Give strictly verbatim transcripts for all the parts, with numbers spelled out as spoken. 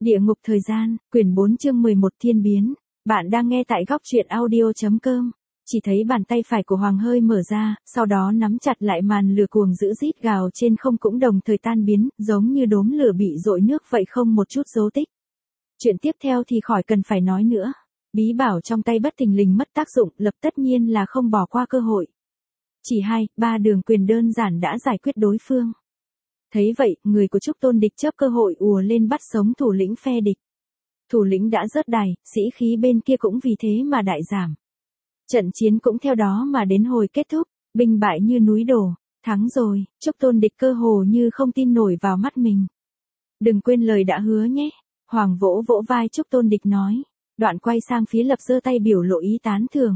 Địa ngục thời gian, quyển bốn chương mười một thiên biến. Bạn đang nghe tại góc truyện audio.com. Chỉ thấy bàn tay phải của Hoàng hơi mở ra, sau đó nắm chặt lại màn lửa cuồng dữ rít gào trên không cũng đồng thời tan biến, giống như đốm lửa bị dội nước vậy, không một chút dấu tích. Chuyện tiếp theo thì khỏi cần phải nói nữa. Bí bảo trong tay bất thình lình mất tác dụng, lập tất nhiên là không bỏ qua cơ hội. Chỉ hai, ba đường quyền đơn giản đã giải quyết đối phương. Thấy vậy, người của Trúc Tôn Địch chớp cơ hội ùa lên bắt sống thủ lĩnh phe địch. Thủ lĩnh đã rớt đài, sĩ khí bên kia cũng vì thế mà đại giảm. Trận chiến cũng theo đó mà đến hồi kết thúc, binh bại như núi đổ, thắng rồi, Trúc Tôn Địch cơ hồ như không tin nổi vào mắt mình. Đừng quên lời đã hứa nhé, Hoàng vỗ vỗ vai Trúc Tôn Địch nói, đoạn quay sang phía Lập giơ tay biểu lộ ý tán thưởng.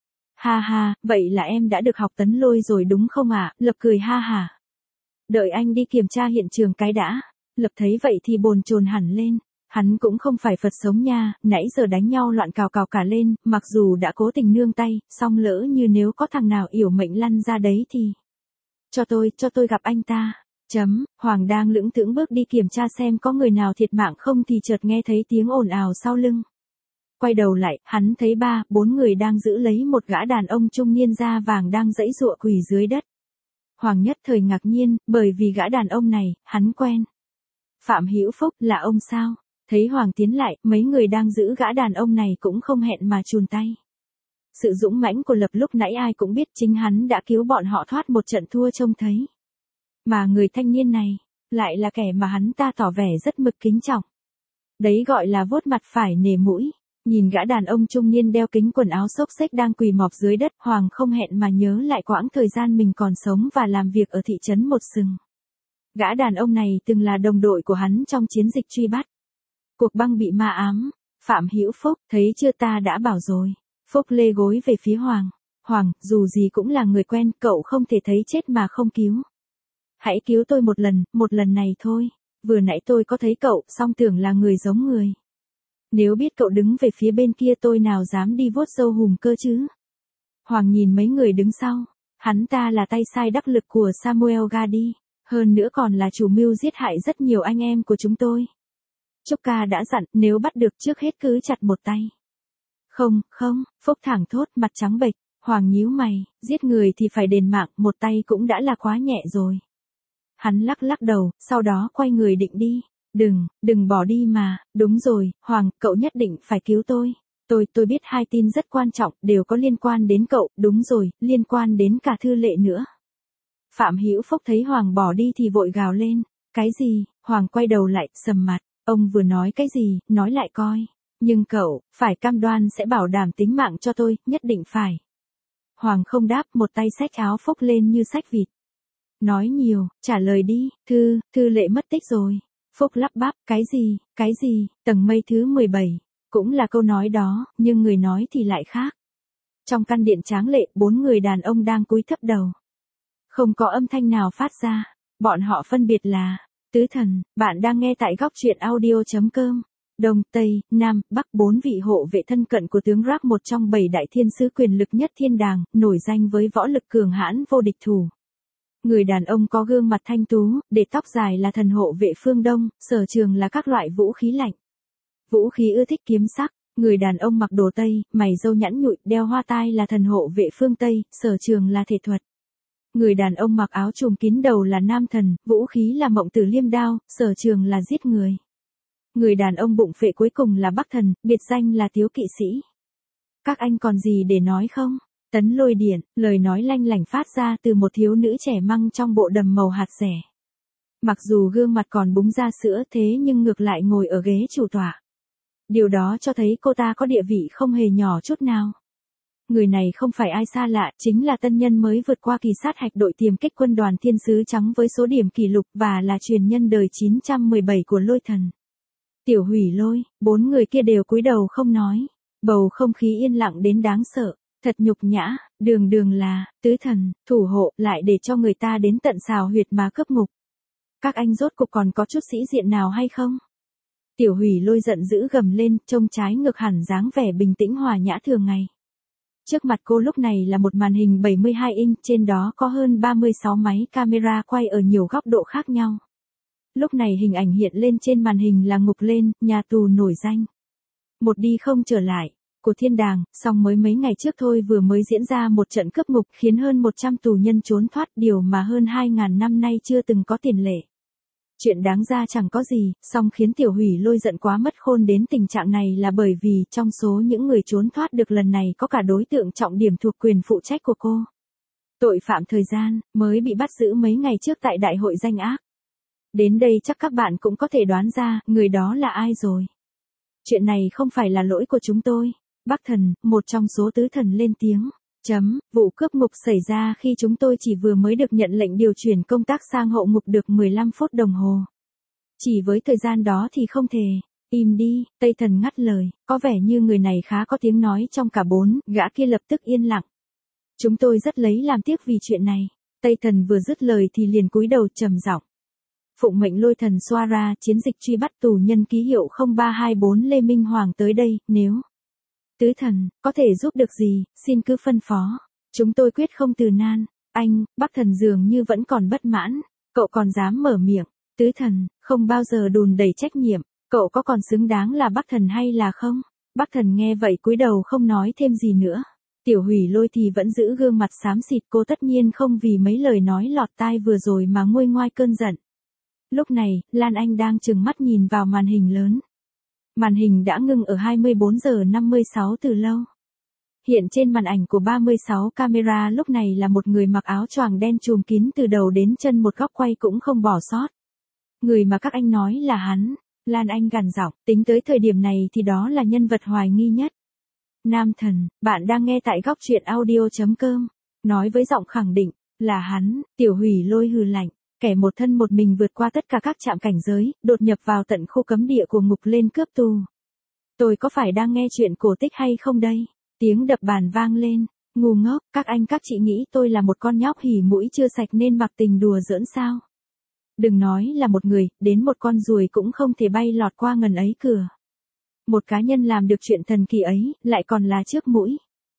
Ha ha, vậy là em đã được học tấn lôi rồi đúng không ạ? À? Lập cười ha hả. Đợi anh đi kiểm tra hiện trường cái đã. Lập thấy vậy thì bồn chồn hẳn lên. Hắn cũng không phải Phật sống nha, nãy giờ đánh nhau loạn cào cào cả lên, mặc dù đã cố tình nương tay, song lỡ như nếu có thằng nào yểu mệnh lăn ra đấy thì... Cho tôi, cho tôi gặp anh ta. Chấm, Hoàng đang lững thững bước đi kiểm tra xem có người nào thiệt mạng không thì chợt nghe thấy tiếng ồn ào sau lưng. Quay đầu lại, hắn thấy ba, bốn người đang giữ lấy một gã đàn ông trung niên da vàng đang giãy giụa quỳ dưới đất. Hoàng nhất thời ngạc nhiên, bởi vì gã đàn ông này, hắn quen. Phạm Hữu Phúc, là ông sao? Thấy Hoàng tiến lại, mấy người đang giữ gã đàn ông này cũng không hẹn mà chùn tay. Sự dũng mãnh của Lập lúc nãy ai cũng biết, chính hắn đã cứu bọn họ thoát một trận thua trông thấy. Mà người thanh niên này, lại là kẻ mà hắn ta tỏ vẻ rất mực kính trọng. Đấy gọi là vuốt mặt phải nể mũi. Nhìn gã đàn ông trung niên đeo kính quần áo xốc xếch đang quỳ mọp dưới đất, Hoàng không hẹn mà nhớ lại quãng thời gian mình còn sống và làm việc ở thị trấn Một Sừng. Gã đàn ông này từng là đồng đội của hắn trong chiến dịch truy bắt. Cuộc băng bị ma ám. Phạm Hữu Phúc, thấy chưa, ta đã bảo rồi. Phúc lê gối về phía Hoàng. Hoàng, dù gì cũng là người quen, cậu không thể thấy chết mà không cứu. Hãy cứu tôi một lần, một lần này thôi. Vừa nãy tôi có thấy cậu, song tưởng là người giống người. Nếu biết cậu đứng về phía bên kia tôi nào dám đi vuốt râu hùm cơ chứ. Hoàng nhìn mấy người đứng sau. Hắn ta là tay sai đắc lực của Samuel Gadi. Hơn nữa còn là chủ mưu giết hại rất nhiều anh em của chúng tôi. Trúc ca đã dặn, nếu bắt được trước hết cứ chặt một tay. Không, không, Phúc thẳng thốt, mặt trắng bệch. Hoàng nhíu mày, giết người thì phải đền mạng, một tay cũng đã là quá nhẹ rồi. Hắn lắc lắc đầu, sau đó quay người định đi. Đừng, đừng bỏ đi mà, đúng rồi, Hoàng, cậu nhất định phải cứu tôi. Tôi, tôi biết hai tin rất quan trọng, đều có liên quan đến cậu, đúng rồi, liên quan đến cả Thư Lệ nữa. Phạm Hữu Phúc thấy Hoàng bỏ đi thì vội gào lên. Cái gì? Hoàng quay đầu lại, sầm mặt, ông vừa nói cái gì, nói lại coi. Nhưng cậu, phải cam đoan sẽ bảo đảm tính mạng cho tôi, nhất định phải. Hoàng không đáp, một tay xách áo Phúc lên như xách vịt. Nói nhiều, trả lời đi, Thư, Thư Lệ mất tích rồi. Phúc lắp bắp, cái gì, cái gì, tầng mây thứ mười bảy, cũng là câu nói đó, nhưng người nói thì lại khác. Trong căn điện tráng lệ, bốn người đàn ông đang cúi thấp đầu. Không có âm thanh nào phát ra, bọn họ phân biệt là, Tứ Thần, bạn đang nghe tại góc truyện audio.com. Đông, Tây, Nam, Bắc, bốn vị hộ vệ thân cận của tướng Rap, một trong bảy đại thiên sứ quyền lực nhất thiên đàng, nổi danh với võ lực cường hãn vô địch thủ. Người đàn ông có gương mặt thanh tú, để tóc dài là thần hộ vệ phương Đông, sở trường là các loại vũ khí lạnh. Vũ khí ưa thích kiếm sắc, người đàn ông mặc đồ Tây, mày râu nhẵn nhụi, đeo hoa tai là thần hộ vệ phương Tây, sở trường là thể thuật. Người đàn ông mặc áo trùm kín đầu là nam thần, vũ khí là mộng tử liêm đao, sở trường là giết người. Người đàn ông bụng phệ cuối cùng là Bắc thần, biệt danh là Tiếu Kỵ Sĩ. Các anh còn gì để nói không? Tấn lôi điện, lời nói lanh lảnh phát ra từ một thiếu nữ trẻ măng trong bộ đầm màu hạt rẻ. Mặc dù gương mặt còn búng ra sữa thế nhưng ngược lại ngồi ở ghế chủ tọa. Điều đó cho thấy cô ta có địa vị không hề nhỏ chút nào. Người này không phải ai xa lạ, chính là tân nhân mới vượt qua kỳ sát hạch đội tiềm kích quân đoàn thiên sứ trắng với số điểm kỷ lục và là truyền nhân đời chín trăm mười bảy của lôi thần. Tiểu Hủy Lôi, bốn người kia đều cúi đầu không nói. Bầu không khí yên lặng đến đáng sợ. Thật nhục nhã, đường đường là, Tứ Thần, thủ hộ, lại để cho người ta đến tận xào huyệt mà cướp ngục. Các anh rốt cục còn có chút sĩ diện nào hay không? Tiểu Hủy Lôi giận dữ gầm lên, trông trái ngược hẳn dáng vẻ bình tĩnh hòa nhã thường ngày. Trước mặt cô lúc này là một màn hình bảy mươi hai inch, trên đó có hơn ba mươi sáu máy camera quay ở nhiều góc độ khác nhau. Lúc này hình ảnh hiện lên trên màn hình là Ngục Lên, nhà tù nổi danh. Một đi không trở lại của thiên đàng, song mới mấy ngày trước thôi vừa mới diễn ra một trận cướp ngục khiến hơn một trăm tù nhân trốn thoát, điều mà hơn hai nghìn năm nay chưa từng có tiền lệ. Chuyện đáng ra chẳng có gì, song khiến Tiểu Hủy Lôi giận quá mất khôn đến tình trạng này là bởi vì trong số những người trốn thoát được lần này có cả đối tượng trọng điểm thuộc quyền phụ trách của cô. Tội phạm thời gian, mới bị bắt giữ mấy ngày trước tại đại hội danh ác. Đến đây chắc các bạn cũng có thể đoán ra, người đó là ai rồi. Chuyện này không phải là lỗi của chúng tôi. Bắc Thần, một trong số tứ thần lên tiếng. Chấm, vụ cướp ngục xảy ra khi chúng tôi chỉ vừa mới được nhận lệnh điều chuyển công tác sang hậu ngục được mười lăm phút đồng hồ. Chỉ với thời gian đó thì không thể. Im đi, Tây Thần ngắt lời, có vẻ như người này khá có tiếng nói trong cả bốn, gã kia lập tức yên lặng. Chúng tôi rất lấy làm tiếc vì chuyện này. Tây Thần vừa dứt lời thì liền cúi đầu trầm giọng. Phụng mệnh Lôi Thần xoa ra, chiến dịch truy bắt tù nhân ký hiệu không ba hai bốn Lê Minh Hoàng tới đây, nếu Tứ Thần, có thể giúp được gì, xin cứ phân phó. Chúng tôi quyết không từ nan. Anh, Bắc Thần dường như vẫn còn bất mãn. Cậu còn dám mở miệng. Tứ Thần, không bao giờ đùn đẩy trách nhiệm. Cậu có còn xứng đáng là Bắc Thần hay là không? Bắc Thần nghe vậy cúi đầu không nói thêm gì nữa. Tiểu Hủy Lôi thì vẫn giữ gương mặt xám xịt, cô tất nhiên không vì mấy lời nói lọt tai vừa rồi mà nguôi ngoai cơn giận. Lúc này, Lan Anh đang trừng mắt nhìn vào màn hình lớn. Màn hình đã ngưng ở hai mươi bốn giờ năm mươi sáu từ lâu. Hiện trên màn ảnh của ba mươi sáu camera lúc này là một người mặc áo choàng đen trùm kín từ đầu đến chân, một góc quay cũng không bỏ sót. Người mà các anh nói là hắn. Lan Anh gằn giọng, tính tới thời điểm này thì đó là nhân vật hoài nghi nhất. Nam Thần, bạn đang nghe tại góc truyện audio chấm com. Nói với giọng khẳng định, là hắn. Tiểu Hủy Lôi hừ lạnh. Kẻ một thân một mình vượt qua tất cả các trạm cảnh giới, đột nhập vào tận khu cấm địa của Ngục Lên cướp tù. Tôi có phải đang nghe chuyện cổ tích hay không đây? Tiếng đập bàn vang lên. Ngu ngốc, các anh các chị nghĩ tôi là một con nhóc hỉ mũi chưa sạch nên mặc tình đùa giỡn sao? Đừng nói là một người, đến một con ruồi cũng không thể bay lọt qua ngần ấy cửa. Một cá nhân làm được chuyện thần kỳ ấy, lại còn là trước mũi.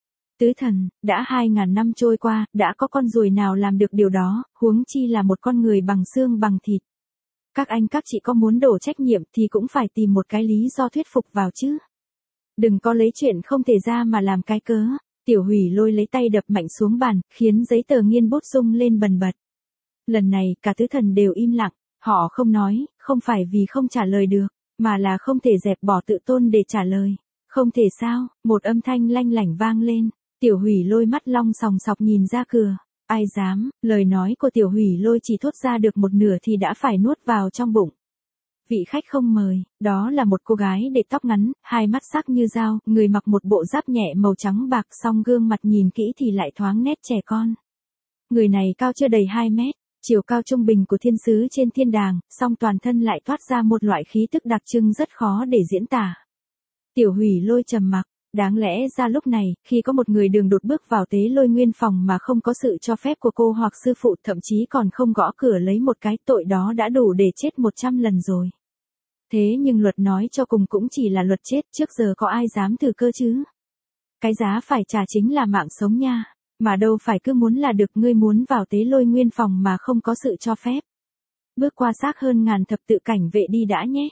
Tứ Thần, đã hai ngàn năm trôi qua, đã có con ruồi nào làm được điều đó, huống chi là một con người bằng xương bằng thịt. Các anh các chị có muốn đổ trách nhiệm thì cũng phải tìm một cái lý do thuyết phục vào chứ. Đừng có lấy chuyện không thể ra mà làm cái cớ. Tiểu Hủy Lôi lấy tay đập mạnh xuống bàn, khiến giấy tờ nghiên bút rung lên bần bật. Lần này cả tứ thần đều im lặng, họ không nói, không phải vì không trả lời được, mà là không thể dẹp bỏ tự tôn để trả lời. Không thể sao, một âm thanh lanh lảnh vang lên. Tiểu Hủy Lôi mắt long sòng sọc nhìn ra cửa. Ai dám, lời nói của Tiểu Hủy Lôi chỉ thốt ra được một nửa thì đã phải nuốt vào trong bụng. Vị khách không mời, đó là một cô gái để tóc ngắn, hai mắt sắc như dao, người mặc một bộ giáp nhẹ màu trắng bạc, song gương mặt nhìn kỹ thì lại thoáng nét trẻ con. Người này cao chưa đầy hai mét, chiều cao trung bình của thiên sứ trên thiên đàng, song toàn thân lại toát ra một loại khí tức đặc trưng rất khó để diễn tả. Tiểu Hủy Lôi trầm mặc. Đáng lẽ ra lúc này, khi có một người đường đột bước vào Tế Lôi Nguyên phòng mà không có sự cho phép của cô hoặc sư phụ, thậm chí còn không gõ cửa lấy một cái, tội đó đã đủ để chết một trăm lần rồi. Thế nhưng luật nói cho cùng cũng chỉ là luật chết, trước giờ có ai dám thử cơ chứ? Cái giá phải trả chính là mạng sống nha, mà đâu phải cứ muốn là được. Ngươi muốn vào Tế Lôi Nguyên phòng mà không có sự cho phép. Bước qua xác hơn ngàn thập tự cảnh vệ đi đã nhé.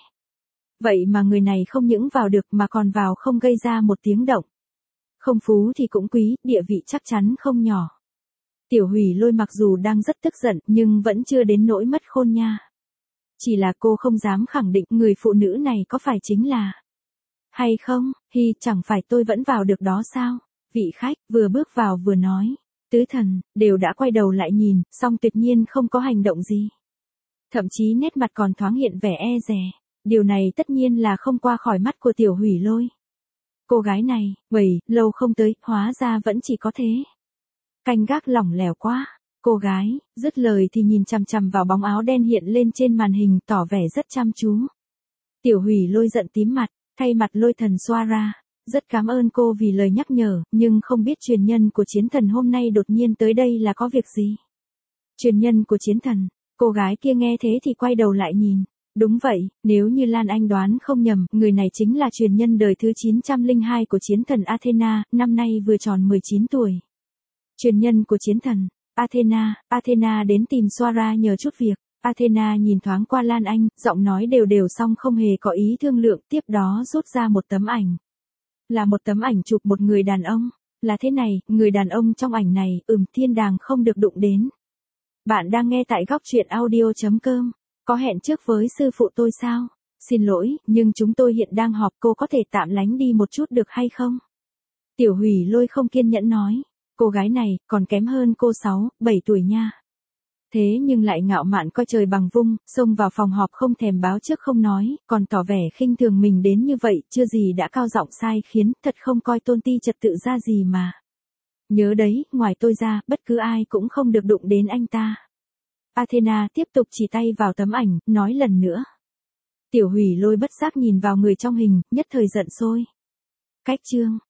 Vậy mà người này không những vào được mà còn vào không gây ra một tiếng động. Không phú thì cũng quý, địa vị chắc chắn không nhỏ. Tiểu Hủy Lôi mặc dù đang rất tức giận nhưng vẫn chưa đến nỗi mất khôn nha. Chỉ là cô không dám khẳng định người phụ nữ này có phải chính là hay không. Hi, chẳng phải tôi vẫn vào được đó sao? Vị khách vừa bước vào vừa nói. Tứ thần đều đã quay đầu lại nhìn, song tuyệt nhiên không có hành động gì. Thậm chí nét mặt còn thoáng hiện vẻ e dè. Điều này tất nhiên là không qua khỏi mắt của Tiểu Hủy Lôi. Cô gái này, vậy, lâu không tới, hóa ra vẫn chỉ có thế. Canh gác lỏng lẻo quá. Cô gái, dứt lời thì nhìn chằm chằm vào bóng áo đen hiện lên trên màn hình, tỏ vẻ rất chăm chú. Tiểu Hủy Lôi giận tím mặt, thay mặt Lôi Thần xoa ra. Rất cảm ơn cô vì lời nhắc nhở, nhưng không biết truyền nhân của chiến thần hôm nay đột nhiên tới đây là có việc gì. Truyền nhân của chiến thần, cô gái kia nghe thế thì quay đầu lại nhìn. Đúng vậy, nếu như Lan Anh đoán không nhầm, người này chính là truyền nhân đời thứ chín trăm lẻ hai của chiến thần Athena, năm nay vừa tròn mười chín tuổi. Truyền nhân của chiến thần Athena, Athena đến tìm Soara nhờ chút việc. Athena nhìn thoáng qua Lan Anh, giọng nói đều đều xong không hề có ý thương lượng, tiếp đó rút ra một tấm ảnh. Là một tấm ảnh chụp một người đàn ông. Là thế này, người đàn ông trong ảnh này, ừm thiên đàng không được đụng đến. Bạn đang nghe tại góc truyện audio.com. Có hẹn trước với sư phụ tôi sao? Xin lỗi, nhưng chúng tôi hiện đang họp, cô có thể tạm lánh đi một chút được hay không? Tiểu Hủy Lôi không kiên nhẫn nói. Cô gái này, còn kém hơn cô sáu, bảy tuổi nha. Thế nhưng lại ngạo mạn coi trời bằng vung, xông vào phòng họp không thèm báo trước không nói, còn tỏ vẻ khinh thường mình đến như vậy, chưa gì đã cao giọng sai khiến, thật không coi tôn ti trật tự ra gì mà. Nhớ đấy, ngoài tôi ra, bất cứ ai cũng không được đụng đến anh ta. Athena tiếp tục chỉ tay vào tấm ảnh, nói lần nữa. Tiểu Hủy Lôi bất giác nhìn vào người trong hình, nhất thời giận sôi. Cách chương